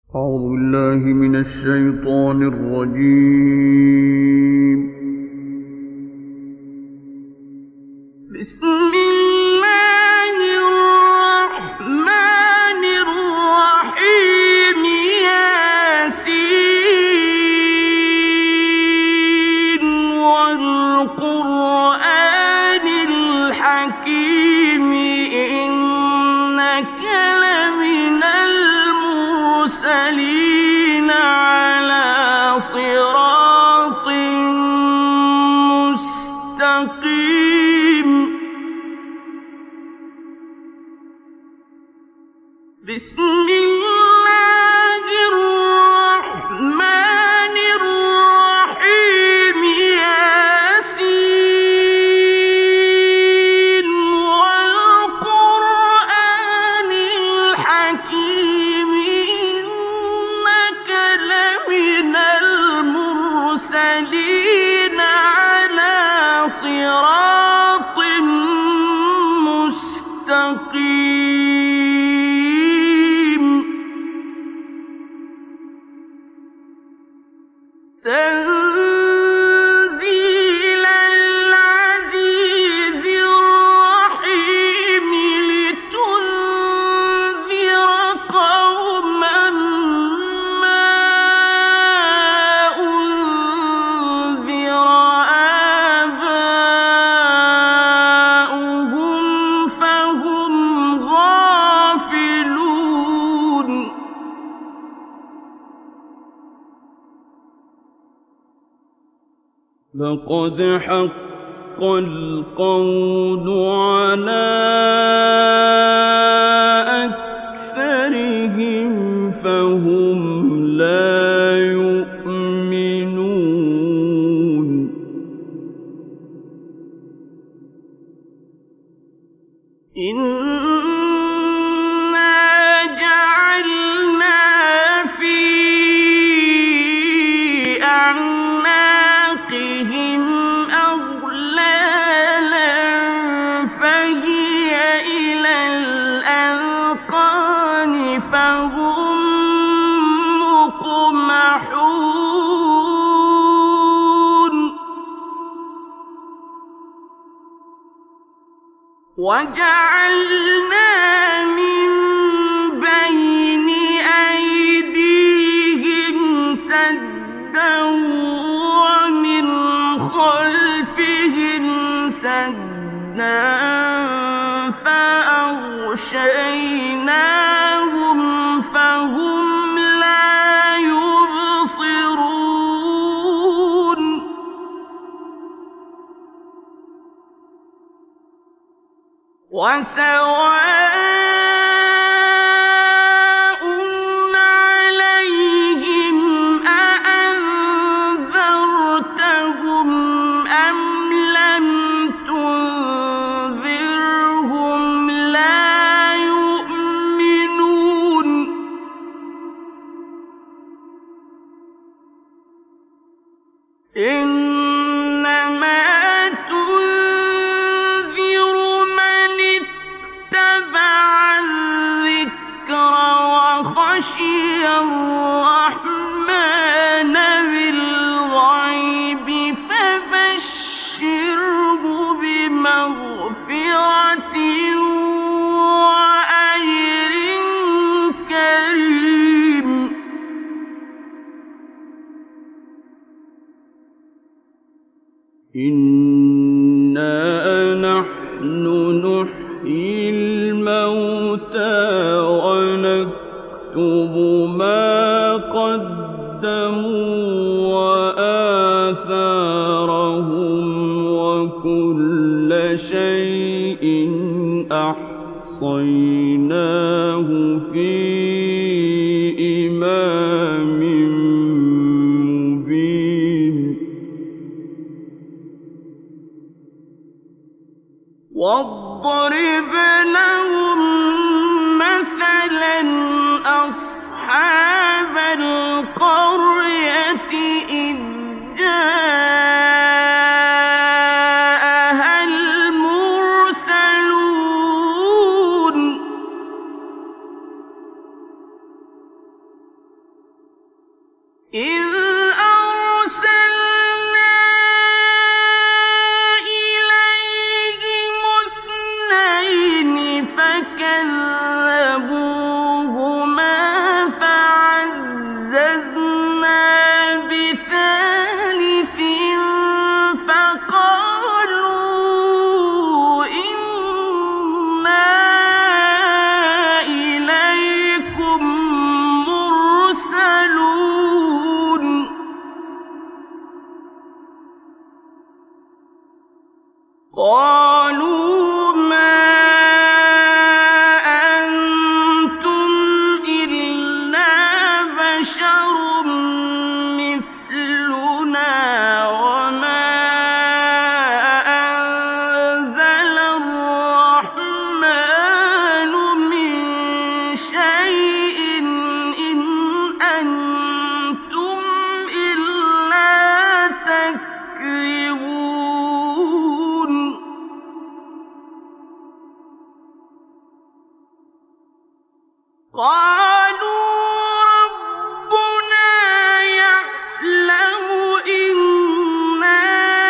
أعوذ بالله من الشيطان الرجيم. بسم الله الرحمن الرحيم. ياسين والقرآن الحكيم إنك لمن المرسلين على صراط مستقيم. بسم الله الرحمن الرحيم. ياسين والقرآن الحكيم إنك لمن المرسلين على صراط مستقيم. تنزيل العزيز الرحيم لتنذر قوما ما أنذر آباؤهم فهم غافلون. لقد حق القول على أكثرهم فهم لا يؤمنون. إنا جعلنا في أعناقهم أغلالا فهي إلى الأذقان فهم مقمحون. وجعلنا من بين أيديهم سدا ومن خلفهم سدا فأغشيناهم فهم لا يبصرون. وسواء عليهم أأنذرتهم أم لم تنذرهم لا يؤمنون. إنما تنذر من اتبع الذكر وخشي الرحمن بالغيب فبشره بمغفرة وأجر كريم. إنا نحن نحيي الموتى ونكتب ما قدموا وآثارهم وكل شيء أحصيناه في إمام مبين. واضرب لهم مثلا أصحاب القرية إذ جاءها المرسلون. قالوا ما أنتم إلا بشر مثلنا وما أنزل الرحمن من شيء إن أنتم إلا تكذبون قالوا ربنا يعلم إنا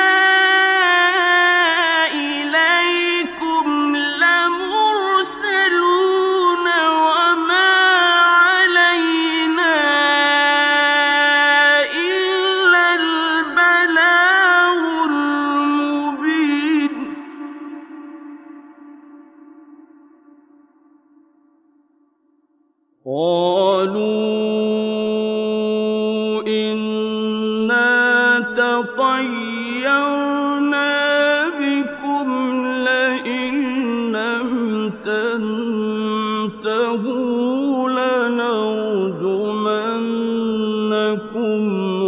إليكم لمرسلون وما علينا إلا البلاغ المبين قالوا إنا تطيرنا بكم لئن لم تنتهوا لنرجمنكم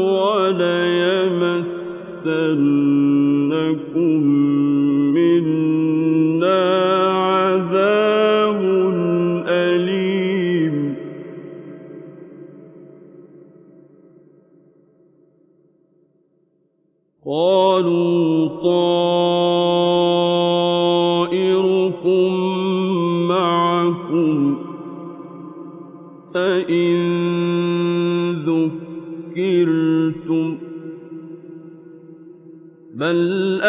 وليمسنكم منا عذاب أليم قالوا طائركم معكم أئن ذكرتم بل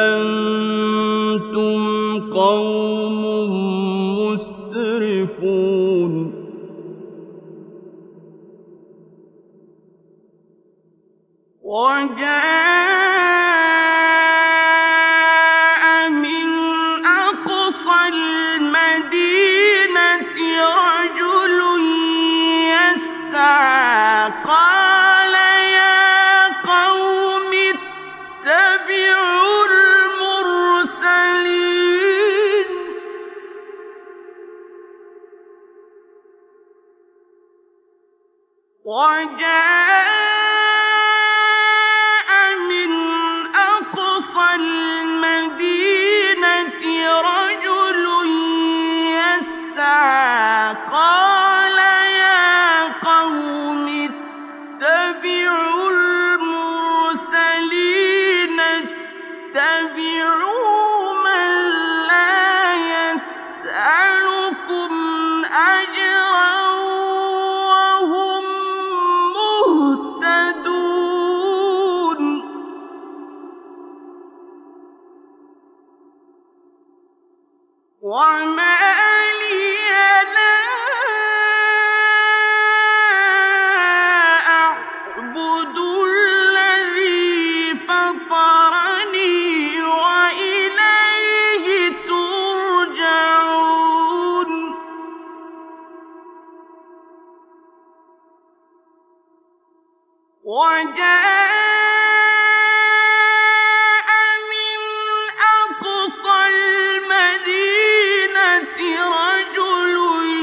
أنتم قوم مسرفون وجاء من أقصى المدينة رجل يسعى قال يا قوم اتبعوا المرسلين وجاء من أقصى المدينة رجل يسعى قال يا قوم اتبعوا المرسلين اتبعوا من لا يسألكم أجرا وهم مهتدون وما لي لا أعبد الذي فطرني وإليه ترجعون وجاء من أقصى المدينة رجل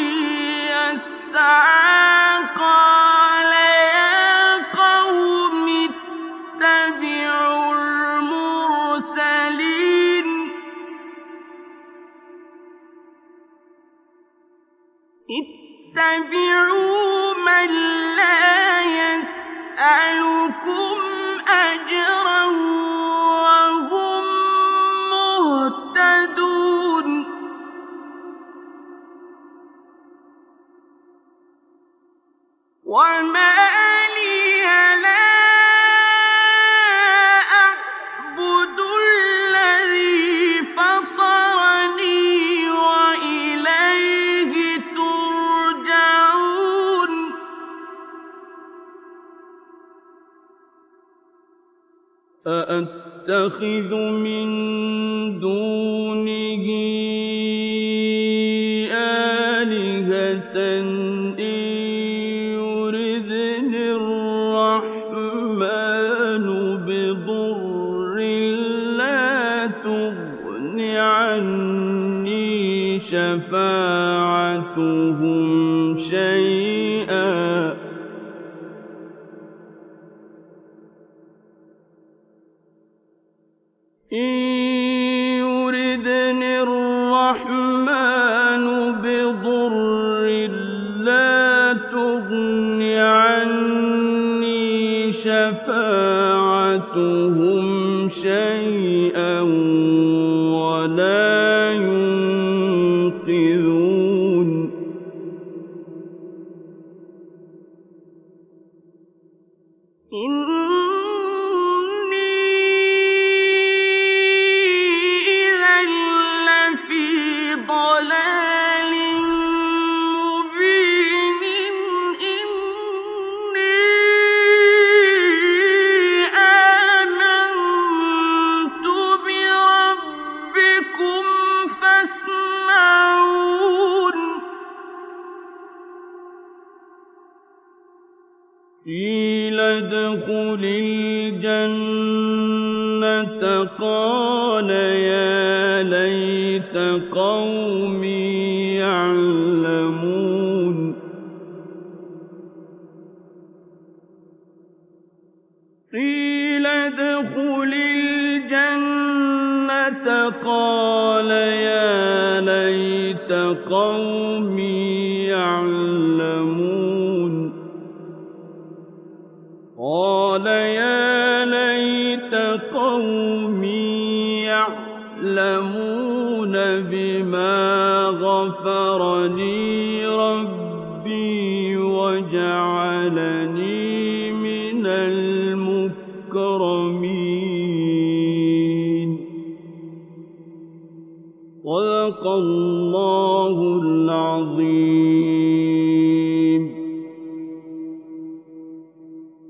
يسعى قال يا قوم اتبعوا المرسلين اتبعوا من لا يسألكم أجرا وهم مهتدون وما لي لا أعبد الذي فطرني وإليه ترجعون أأتخذ من دونه آلهة إن يردني الرحمن بضر لا تغن عني شفاعتهم شيئا ولا ينقذون إذا لفي ضلال مبين إني آمنت بربكم فاسمعون قيل ادخل الجنة قال يا ليت قومي يعلمون قيل ادخل الجنة قال يا ليت قومي يعلمون قال يا ليت قومي يعلمون بما غفر لي ربي وجعلني من المكرمين صدق الله العظيم.